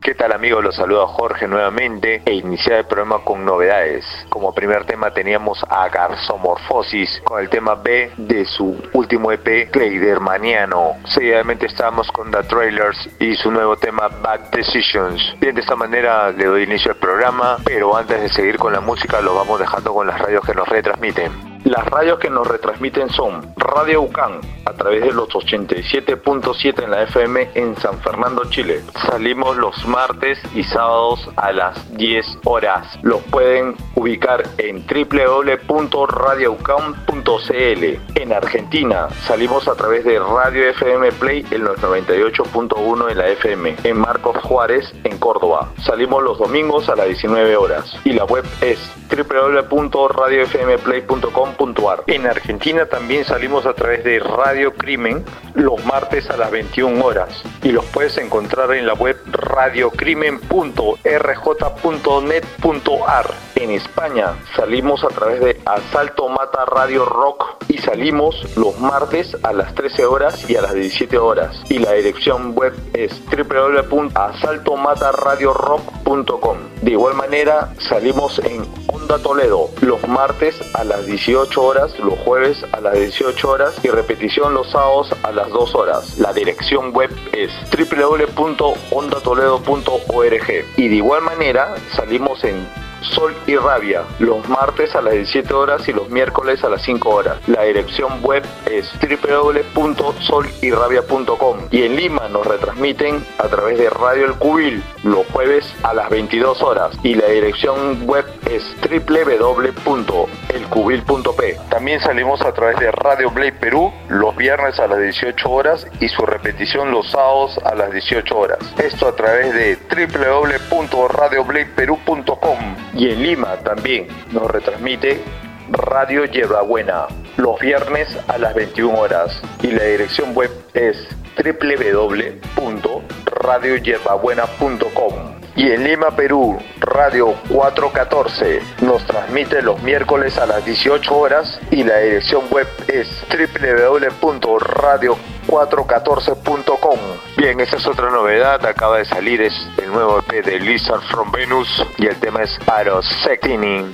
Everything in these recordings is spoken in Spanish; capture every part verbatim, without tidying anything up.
¿Qué tal, amigos? Los saluda Jorge nuevamente e iniciar el programa con novedades. Como primer tema teníamos a Garzomorphosis con el tema B de su último E P Cleidermaniano. Seguidamente estábamos con The Trailers y su nuevo tema Bad Decisions. Bien, de esta manera le doy inicio al programa, pero antes de seguir con la música lo vamos dejando con las radios que nos retransmiten. Las radios que nos retransmiten son Radio UCAN a través de los ochenta y siete punto siete en la F M en San Fernando, Chile. Salimos los martes y sábados a las diez horas. Los pueden ubicar en doble u doble u doble u punto radio u c a m punto c l. En Argentina salimos a través de Radio F M Play en los noventa y ocho punto uno en la F M. En Marcos Juárez, en Córdoba. Salimos los domingos a las diecinueve horas. Y la web es doble u doble u doble u punto radio f m play punto com punto a r. En Argentina también salimos a través de Radio Crimen los martes a las veintiuna horas y los puedes encontrar en la web radiocrimen punto r j punto net punto a r. En España salimos a través de Asalto Mata Radio Rock y salimos los martes a las trece horas y a las diecisiete horas y la dirección web es doble u doble u doble u punto asalto mata radio rock punto com. De igual manera salimos en Onda Toledo los martes a las dieciocho horas, los jueves a las dieciocho horas y repetición los sábados a las dos horas. La dirección web es doble u doble u doble u punto onda toledo punto org. Y de igual manera salimos en Sol y Rabia los martes a las diecisiete horas y los miércoles a las cinco horas. La dirección web es doble u doble u doble u punto sol y rabia punto com. Y en Lima nos retransmiten a través de Radio El Cubil los jueves a las veintidós horas y la dirección web es doble u doble u doble u punto el cubil punto p. También salimos a través de Radio Blade Perú los viernes a las dieciocho horas y su repetición los sábados a las dieciocho horas. Esto a través de doble u doble u doble u punto radio blade perú punto com. Y en Lima también nos retransmite Radio Hierbabuena los viernes a las veintiuna horas y la dirección web es doble u doble u doble u punto radio hierbabuena punto com. Y en Lima, Perú, Radio cuatrocientos catorce nos transmite los miércoles a las dieciocho horas y la dirección web es doble u doble u doble u punto radio cuatrocientos catorce punto com. Bien, esa es otra novedad, acaba de salir, es el nuevo E P de Lizard from Venus y el tema es Aerosecting.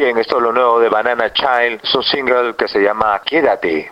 Bien, esto es lo nuevo de Banana Child, su single que se llama Quédate.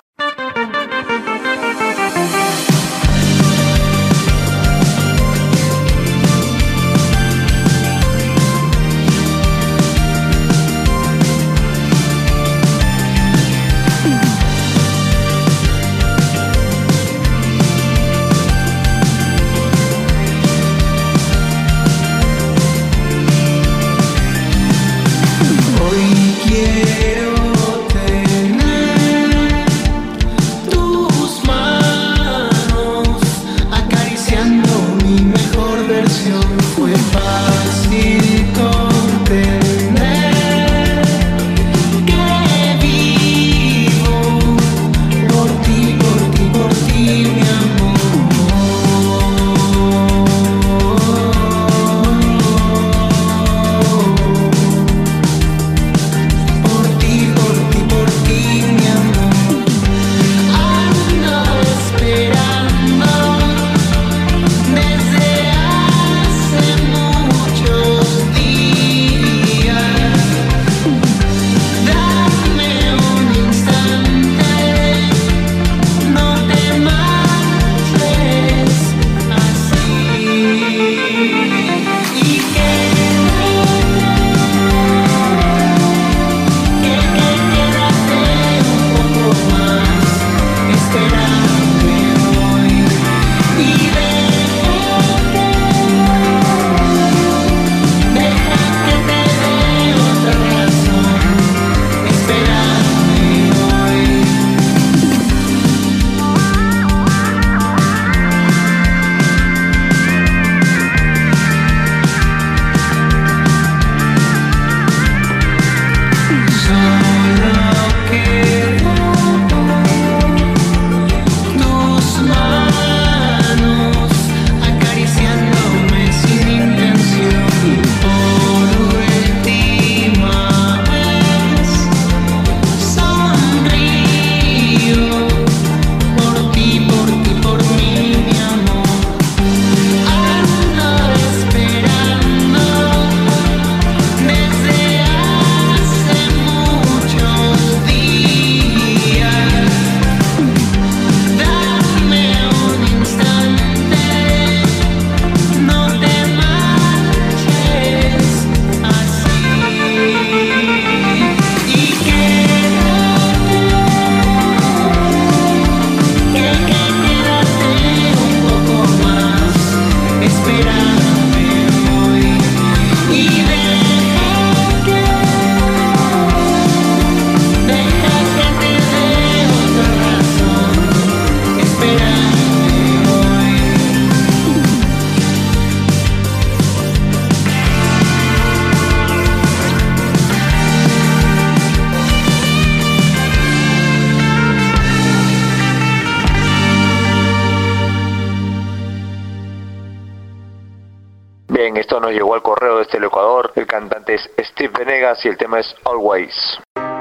Bien, esto nos llegó al correo desde el Ecuador. El cantante es Steve Venegas y el tema es Always.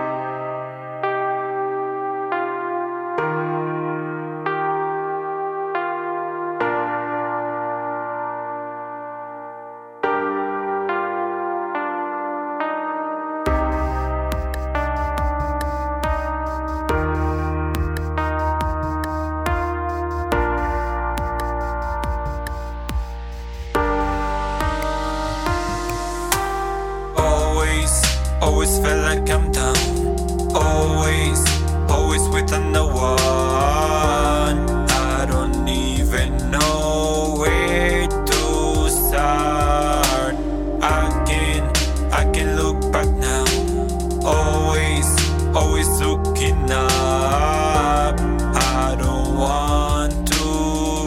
Always felt like I'm down. Always, always with no one. I don't even know where to start. I can, I can look back now. Always, always looking up. I don't want to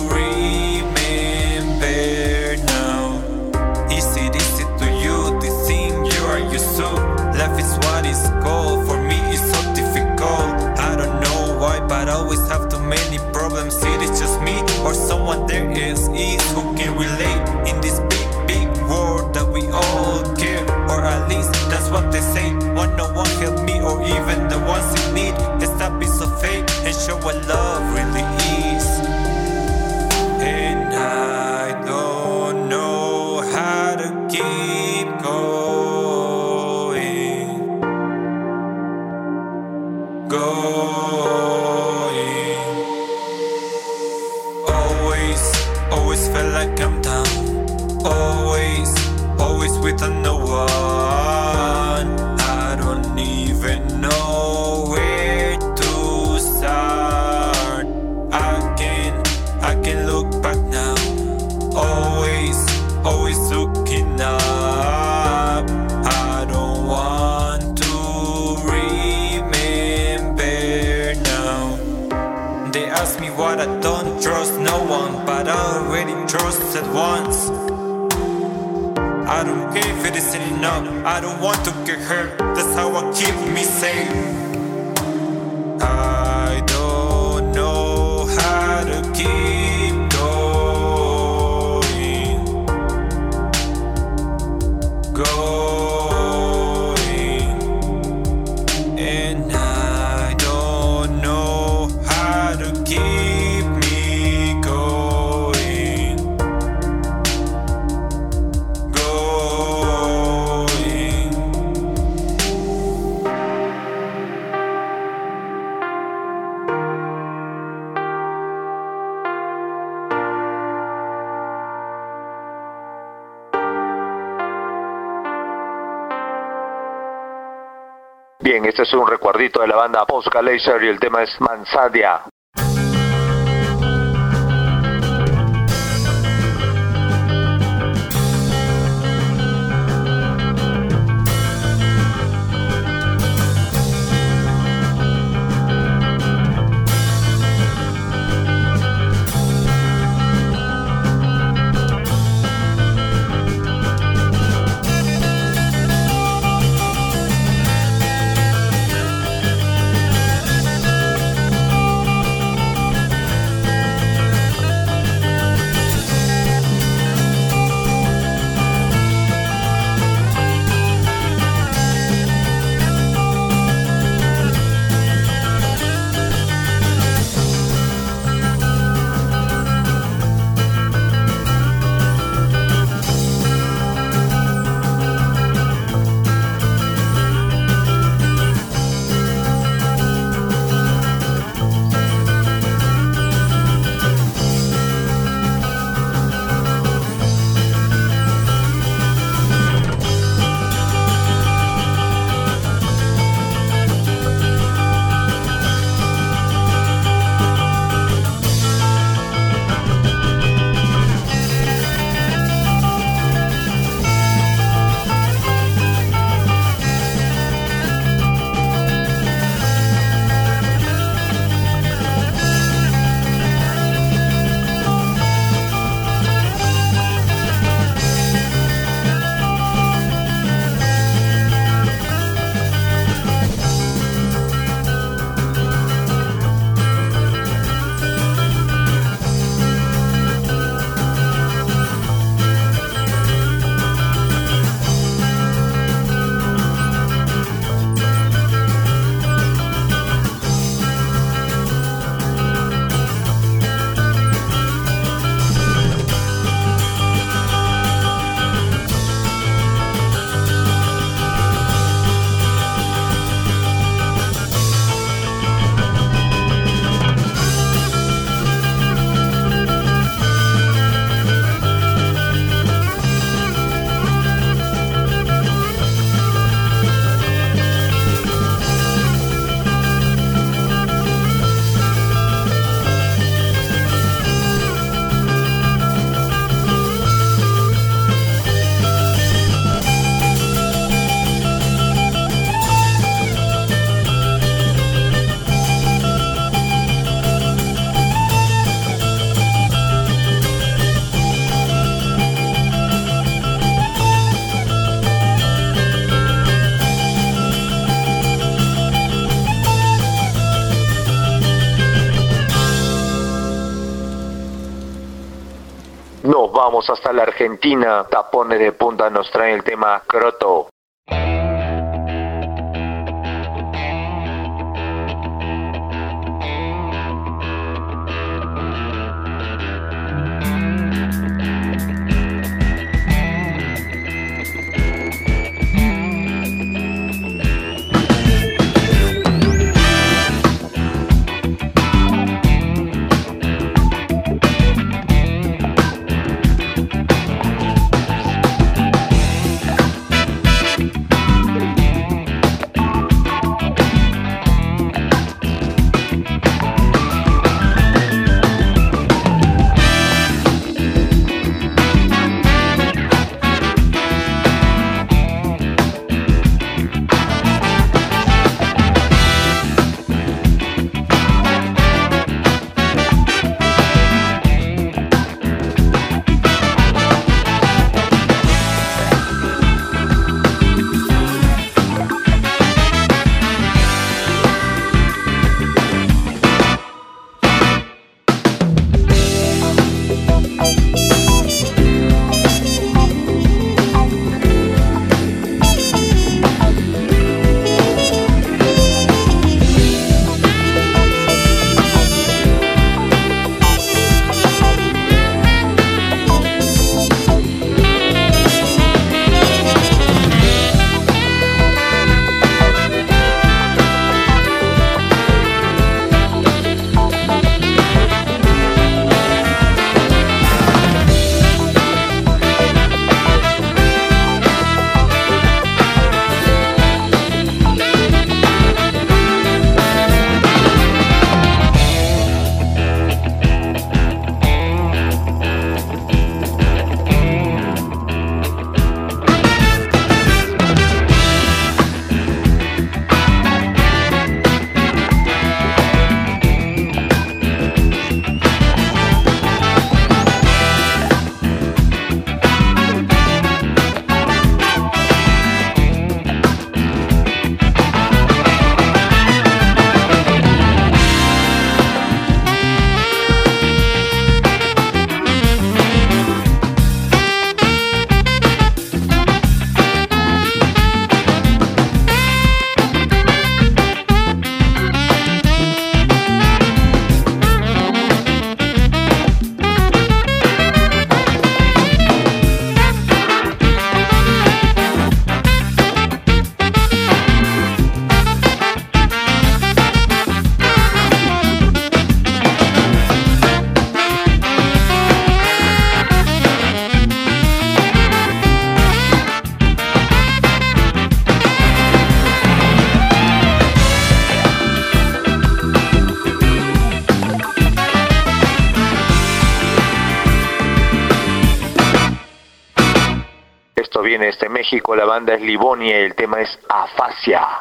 remember now. Is it easy to you to think you are used to? Life is what it's called, for me it's so difficult. I don't know why, but I always have too many problems. It is just me or someone there is, is who can relate in this big, big world that we all care. Or at least that's what they say. When no one help me or even the ones in need, stop being so fake and show what love really is. And I don't know how to keep going. always felt like I'm down. Always, always without no one. I don't even know where to start. I can, I can look back now. Always, always looking up. I don't want to remember now. They ask me what I don't trust no one, but I already trusted once. I don't care if it is enough. I don't want to get hurt. That's how I keep me safe. I don't know how to keep going, going, and I don't know how to keep me going, going. Bien, este es un recuerdito de la banda Posca Laser y el tema es Mansadia. Nos vamos hasta la Argentina. Tapones de Punta nos traen el tema Croto. Esto viene desde México, la banda es Livonia y el tema es Afasia.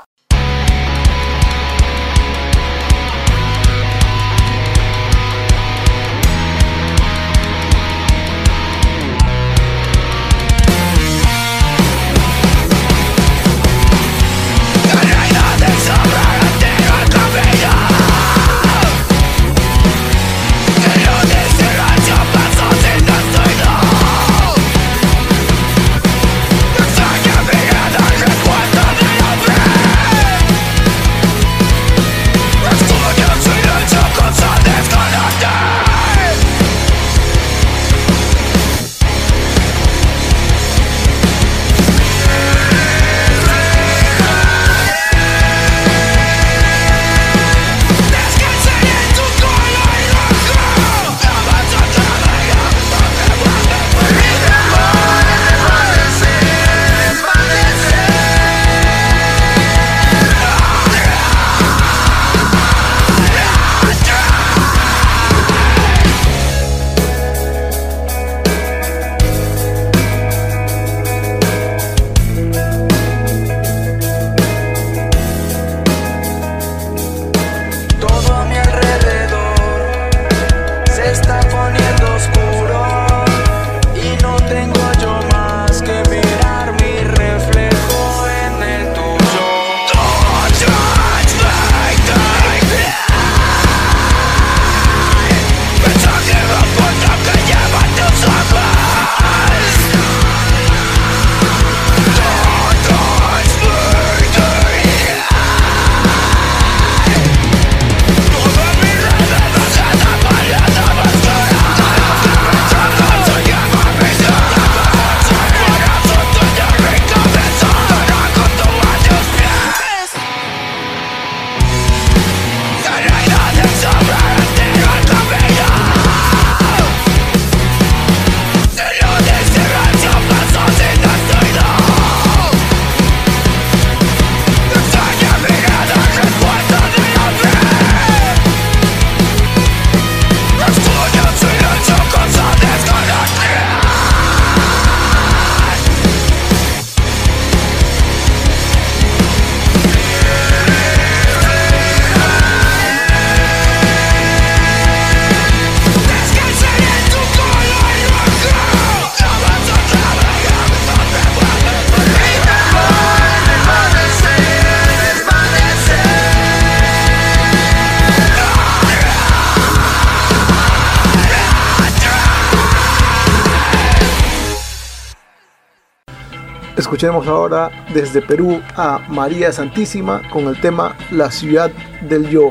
Escuchemos ahora desde Perú a María Santísima con el tema La Ciudad del Yo.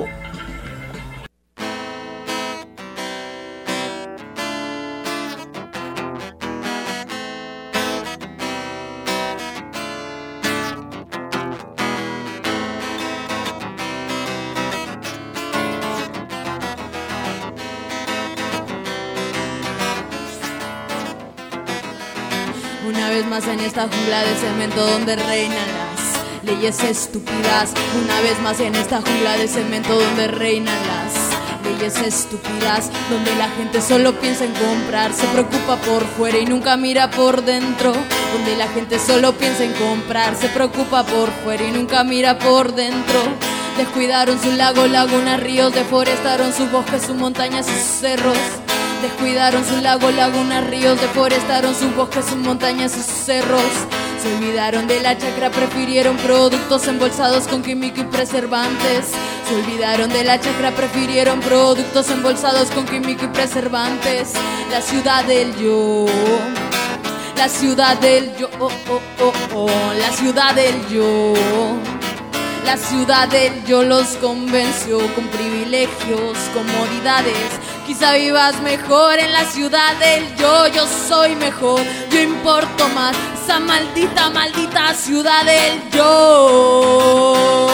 Una vez más en esta jungla de cemento donde reinan las leyes estúpidas. Una vez más en esta jungla de cemento donde reinan las leyes estúpidas. Donde la gente solo piensa en comprar, se preocupa por fuera y nunca mira por dentro. Donde la gente solo piensa en comprar, se preocupa por fuera y nunca mira por dentro. Descuidaron sus lagos, lagunas, ríos, deforestaron sus bosques, sus montañas, sus cerros. Descuidaron sus lagos, lagunas, ríos, deforestaron sus bosques, sus montañas y sus cerros. Se olvidaron de la chacra, prefirieron productos embolsados con químico y preservantes. Se olvidaron de la chacra, prefirieron productos embolsados con químico y preservantes. La ciudad del yo, la ciudad del yo, oh, oh, oh, oh. La ciudad del yo. La ciudad del yo los convenció con privilegios, comodidades. Quizá vivas mejor en la ciudad del yo. Yo soy mejor, yo importo más. Esa maldita, maldita ciudad del yo.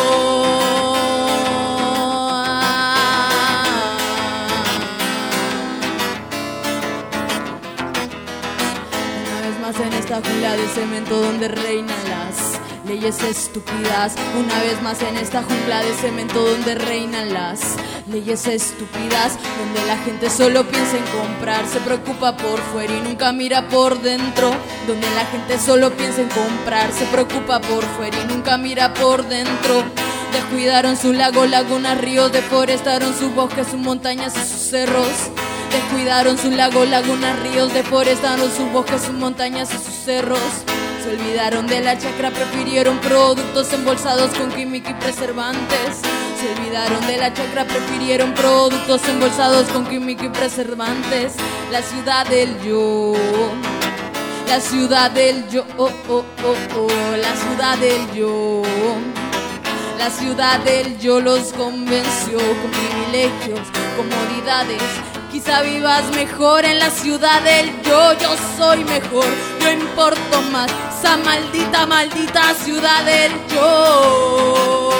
Una vez más en esta jungla de cemento donde reinan las leyes estúpidas. Una vez más en esta jungla de cemento donde reinan las leyes estúpidas, donde la gente solo piensa en comprar, se preocupa por fuera y nunca mira por dentro. Donde la gente solo piensa en comprar, se preocupa por fuera y nunca mira por dentro. Descuidaron su lago, lagunas, ríos, deforestaron sus bosques, sus montañas y sus cerros. Descuidaron su lago, lagunas, ríos, deforestaron sus bosques, sus montañas y sus cerros. Se olvidaron de la chacra, prefirieron productos embolsados con química y preservantes. Se olvidaron de la chacra, prefirieron productos embolsados con química y preservantes. La ciudad del yo, la ciudad del yo, oh, oh, oh, oh, la ciudad del yo. La ciudad del yo los convenció con privilegios, comodidades. Quizá vivas mejor en la ciudad del yo. Yo soy mejor, yo importo más. Esa maldita, maldita ciudad del yo.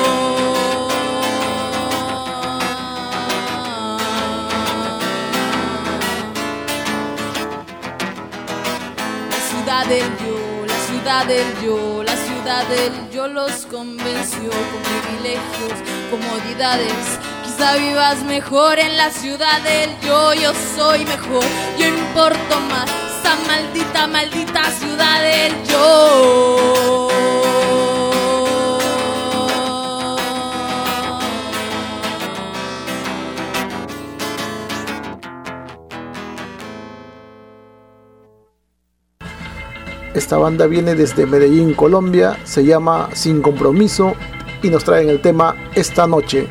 La ciudad del yo, la ciudad del yo, la ciudad del yo los convenció con privilegios, comodidades. Quizá vivas mejor en la ciudad del yo. Yo soy mejor, yo importo más. Esa maldita, maldita ciudad del yo. Esta banda viene desde Medellín, Colombia, se llama Sin Compromiso y nos traen el tema Esta Noche.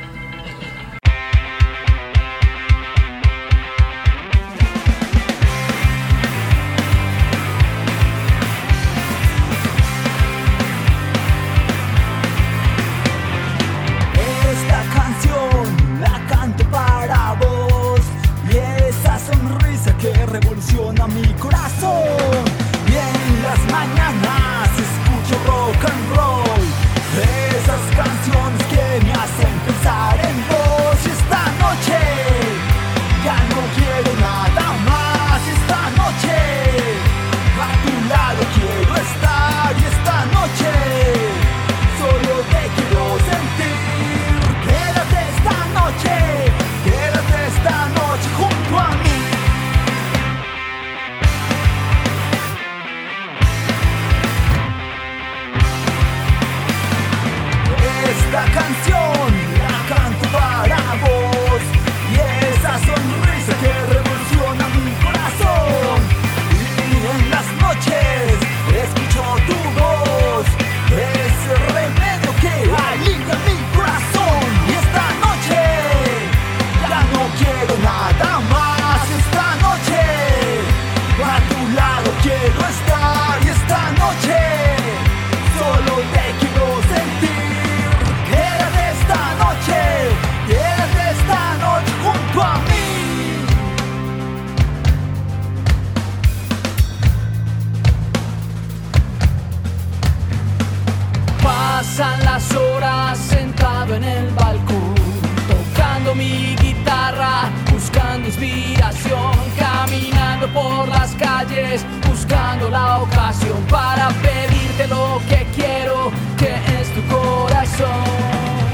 Pasan las horas sentado en el balcón, tocando mi guitarra, buscando inspiración, caminando por las calles, buscando la ocasión para pedirte lo que quiero, que es tu corazón.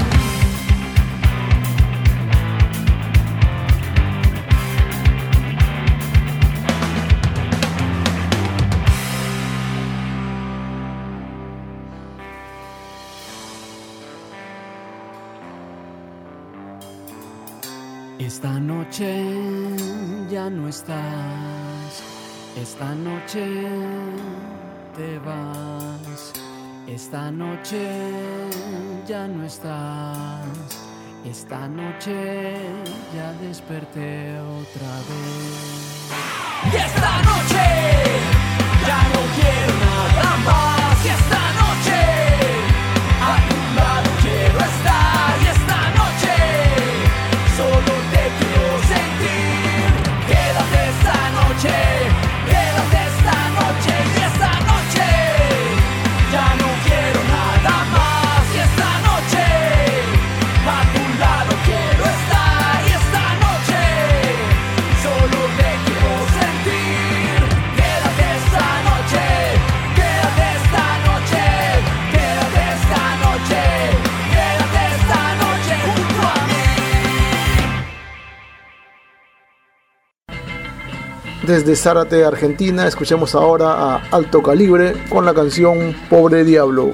Esta noche ya no estás, esta noche te vas, esta noche ya no estás, esta noche ya desperté otra vez. Y esta noche ya no quiero nada más, y esta noche a tu lado quiero estar, y esta noche solo te quiero sentir. Quédate esta noche, quédate esta noche, y esta noche ya no quiero nada más, y esta noche a tu lado quiero estar, y esta noche solo te quiero sentir. Desde Zárate, Argentina, escuchemos ahora a Alto Calibre con la canción Pobre Diablo.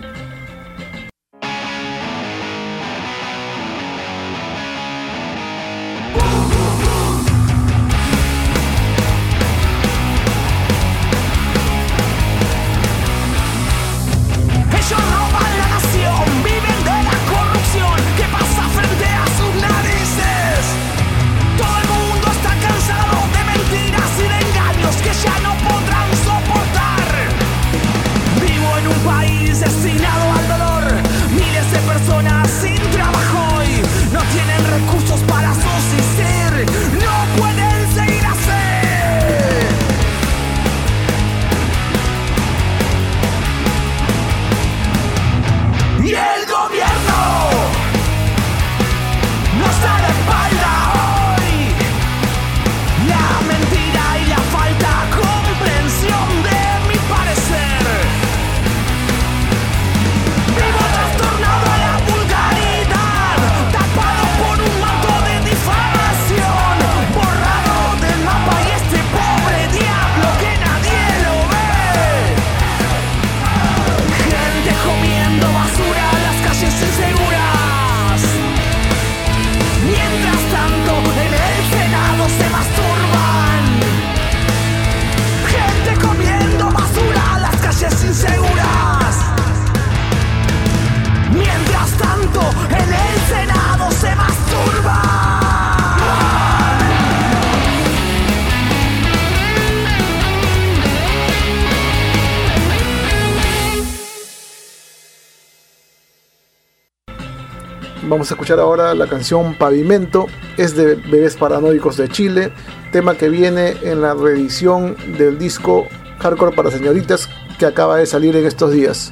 Vamos a escuchar ahora la canción Pavimento, es de Bebés Paranoicos de Chile, tema que viene en la reedición del disco Hardcore para Señoritas que acaba de salir en estos días.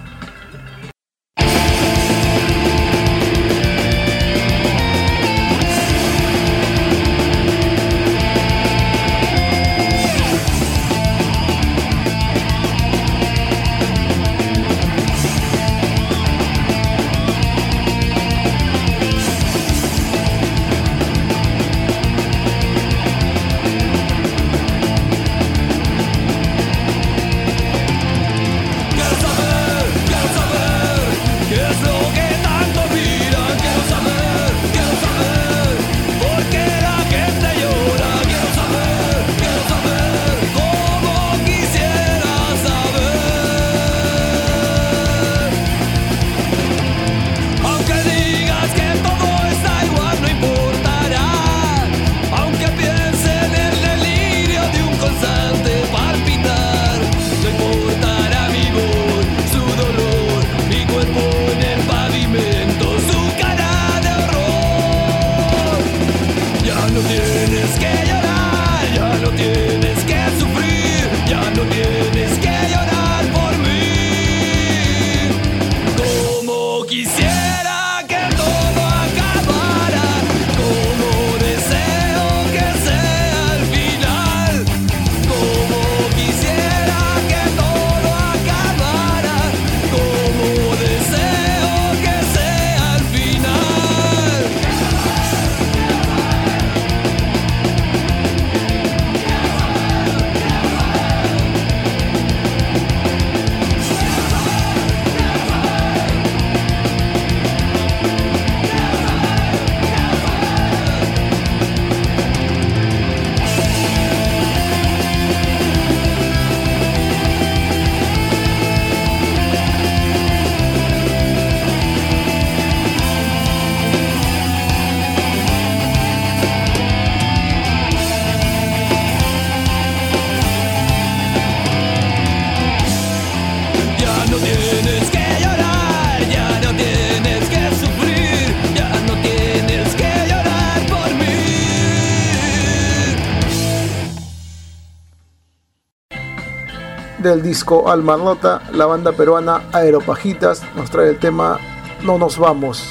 Del disco Alma Rota, la banda peruana Aeropajitas nos trae el tema No Nos Vamos.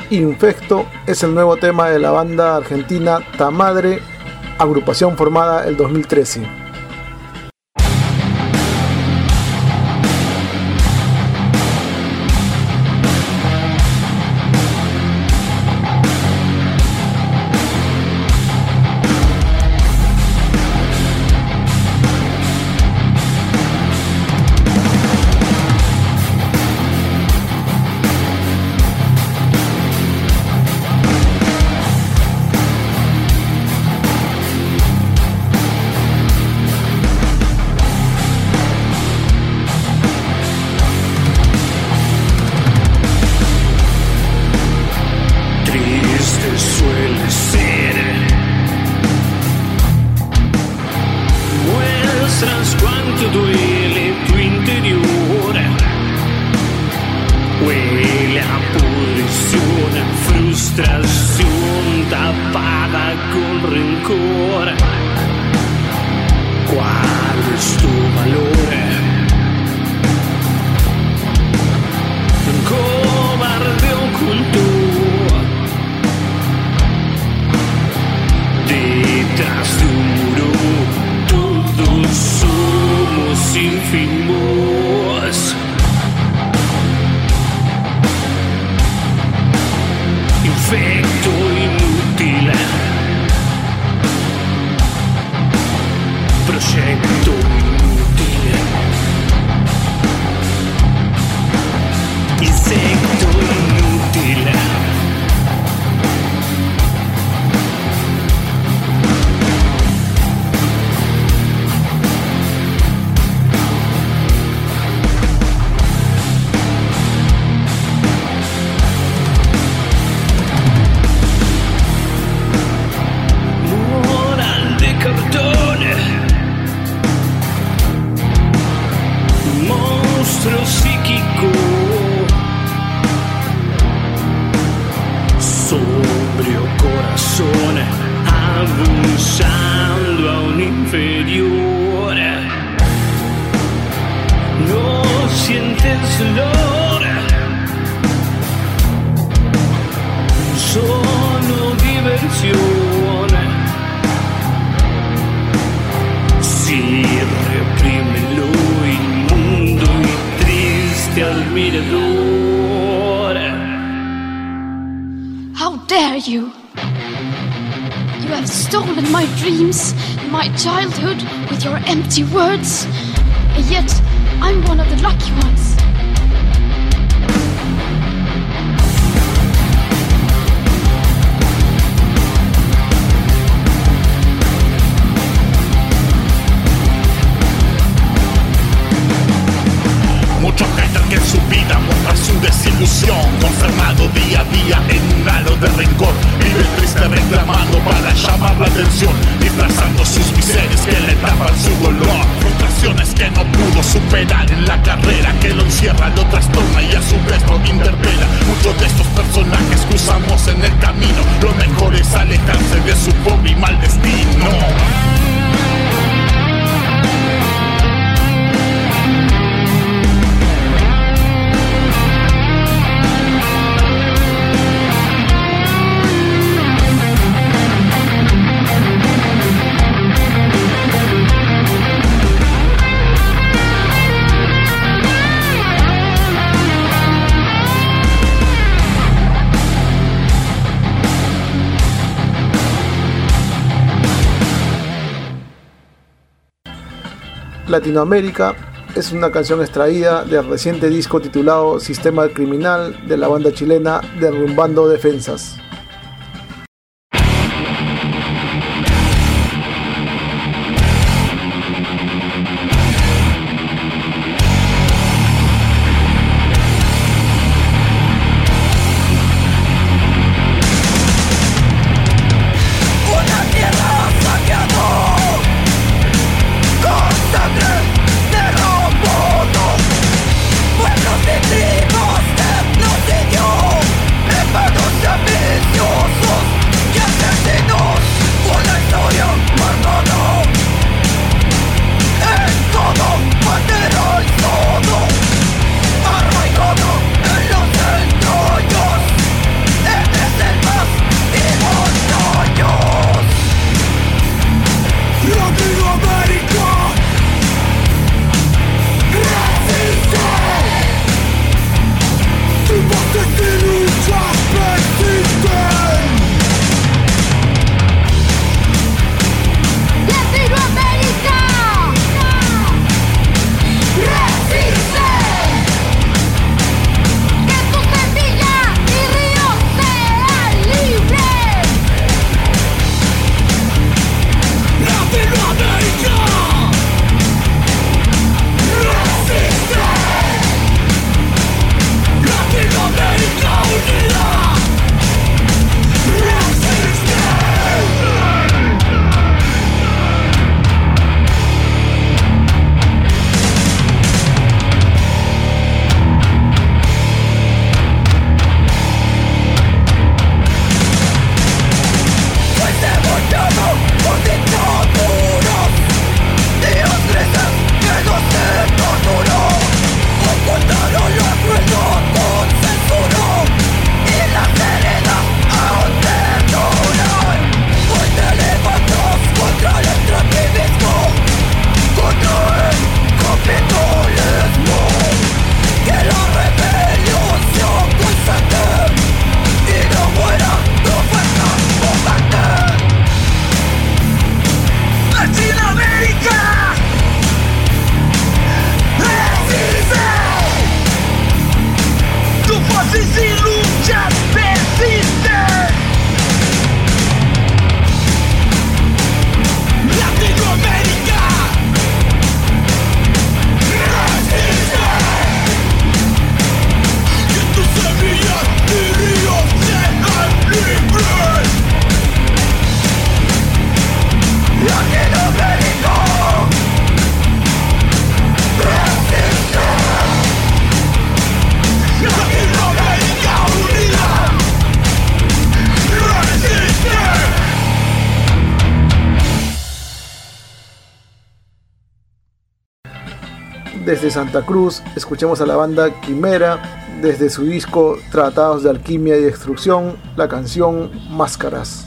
Infecto es el nuevo tema de la banda argentina Ta Madre, agrupación formada el dos mil trece. Childhood with your empty words, yet I'm one of the lucky ones. Muchos creen que su vida muestra su desilusión, consternado día a día en un halo de rencor. Vive triste reclamando para llamar la atención, disfrazando sus miserias que le tapan su dolor. Frustraciones que no pudo superar en la carrera, que lo encierra, lo trastorna y a su vez lo interpela. Muchos de estos personajes que usamos en el camino, lo mejor es alejarse de su pobre y mal destino. Latinoamérica es una canción extraída del reciente disco titulado Sistema Criminal de la banda chilena Derrumbando Defensas. Vivos, etnocidio, me perdón, desde Santa Cruz, escuchemos a la banda Quimera desde su disco Tratados de Alquimia y Destrucción, la canción Máscaras.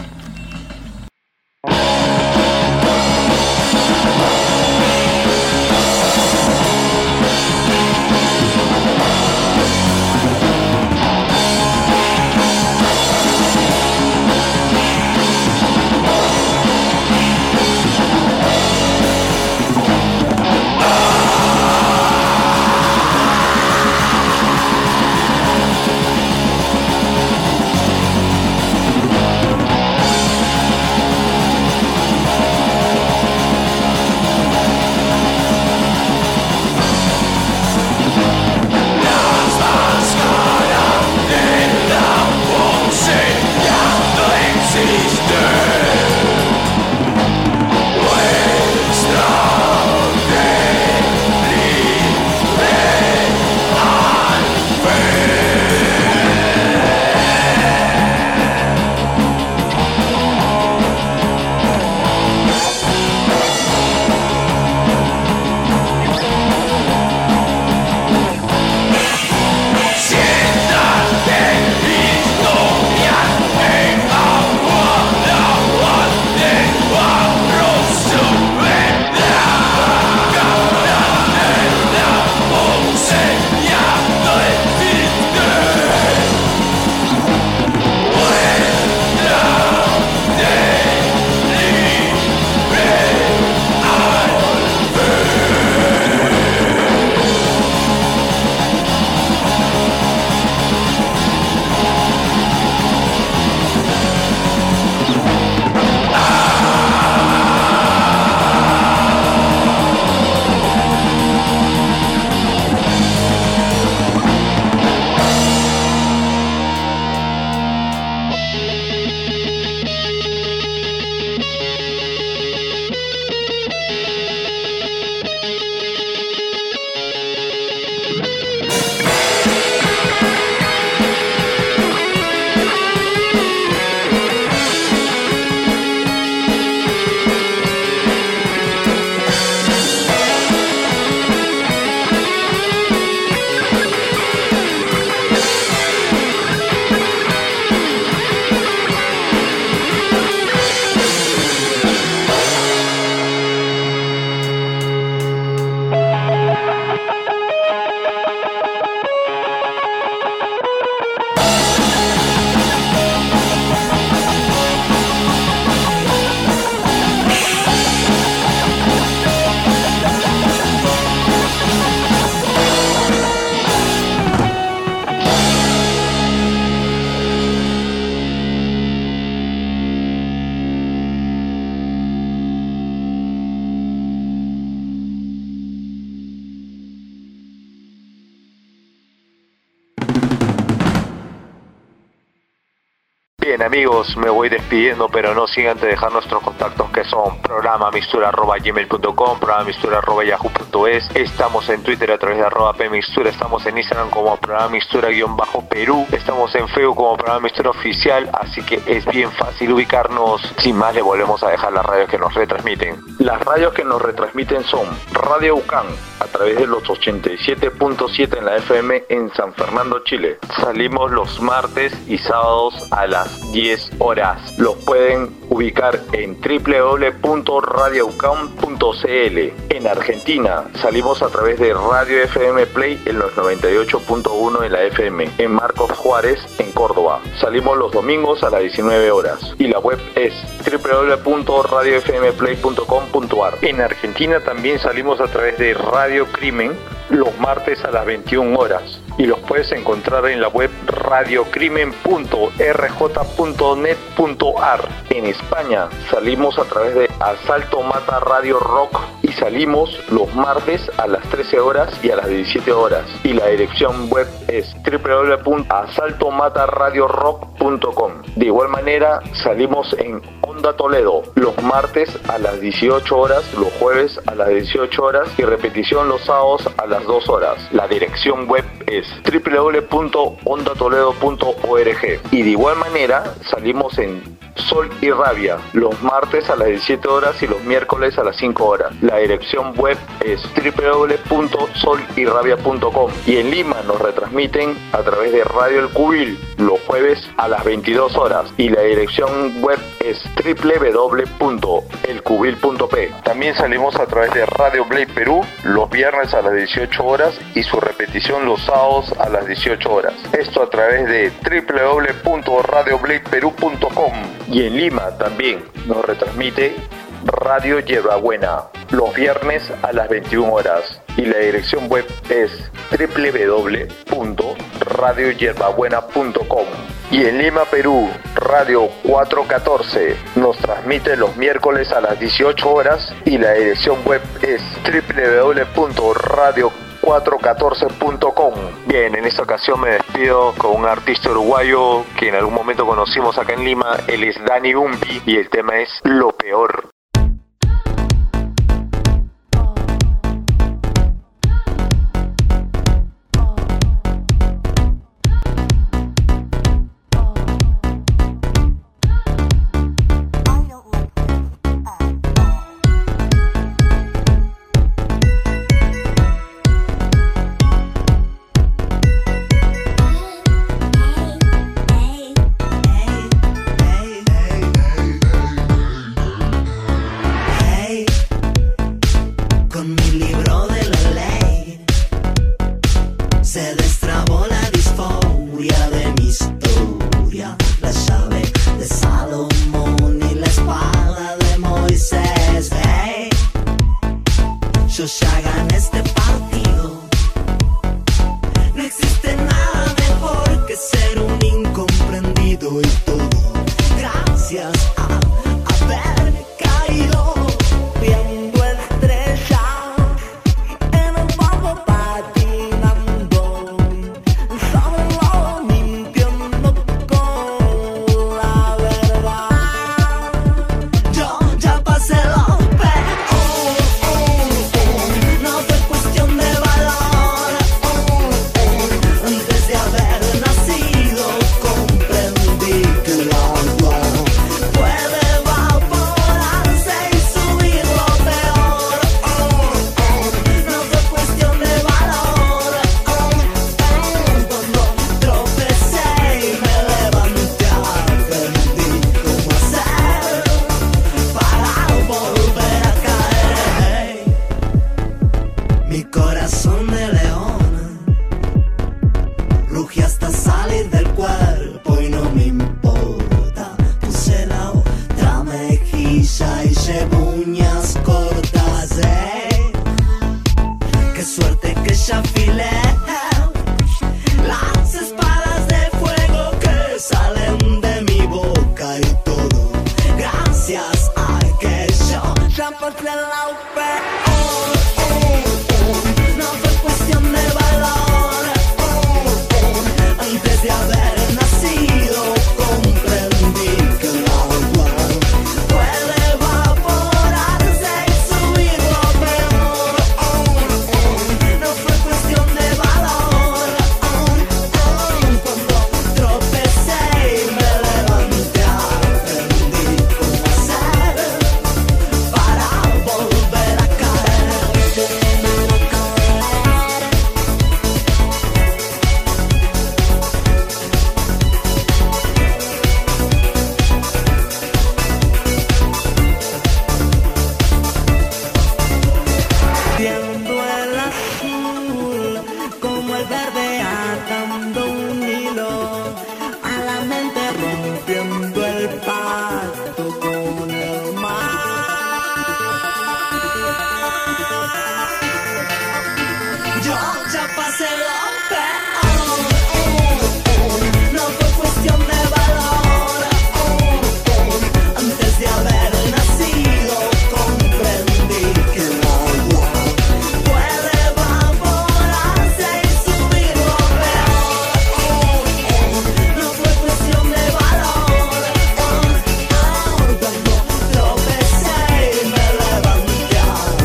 Bien amigos, me voy despidiendo, pero no sin antes dejar nuestros contactos, que son programa mistura arroba gmail punto com, programa mistura arroba yahoo punto es. Estamos en Twitter a través de arroba pmixtura, estamos en Instagram como programa mistura guión bajo Perú, estamos en Facebook como programa mistura oficial, así que es bien fácil ubicarnos. Sin más, le volvemos a dejar las radios que nos retransmiten. Las radios que nos retransmiten son Radio Ucán a través de los ochenta y siete punto siete en la F M en San Fernando, Chile. Salimos los martes y sábados a las diez horas. Los pueden ubicar en doble u doble u doble u punto radio ucam punto c l. En Argentina salimos a través de Radio F M Play en los noventa y ocho punto uno en la F M en Marcos Juárez, en Córdoba. Salimos los domingos a las diecinueve horas y la web es doble u doble u doble u punto radio f m play punto com punto a r. En Argentina también salimos a través de Radio Crimen los martes a las veintiuna horas y los puedes encontrar en la web radiocrimen punto r j punto net punto a r. En España salimos a través de Asalto Mata Radio Rock y salimos los martes a las trece horas y a las diecisiete horas y la dirección web es doble u doble u doble u punto asalto mata radio rock punto com. De igual manera salimos en Onda Toledo los martes a las dieciocho horas, los jueves a las dieciocho horas y repetición los sábados a las dos horas. La dirección web es doble u doble u doble u punto onda toledo punto org y de igual manera salimos en Sol y Rabia, los martes a las diecisiete horas y los miércoles a las cinco horas. La dirección web es doble u doble u doble u punto sol y rabia punto com y en Lima nos retransmiten a través de Radio El Cubil los jueves a las veintidós horas y la dirección web es doble u doble u doble u punto el cubil punto pe. También salimos a través de Radio Blade Perú los viernes a las dieciocho horas y su repetición los sábados a las dieciocho horas. Esto a través de doble u doble u doble u punto radio blade perú punto com y en Lima también nos retransmite Radio Hierbabuena los viernes a las veintiuna horas y la dirección web es doble u doble u doble u punto radio hierbabuena punto com. Y en Lima, Perú, Radio cuatrocientos catorce nos transmite los miércoles a las dieciocho horas y la dirección web es doble u doble u doble u punto radio cuatrocientos catorce punto com. Bien, en esta ocasión me despido con un artista uruguayo que en algún momento conocimos acá en Lima. Él es Dani Umbi y el tema es Lo Peor.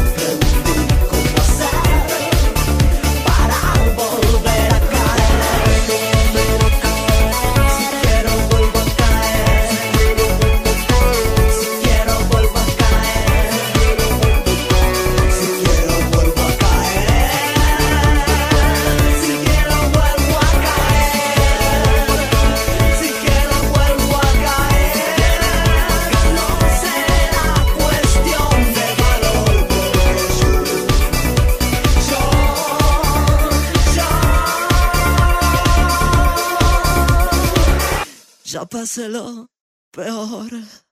Para volver a caer. pase lo peor.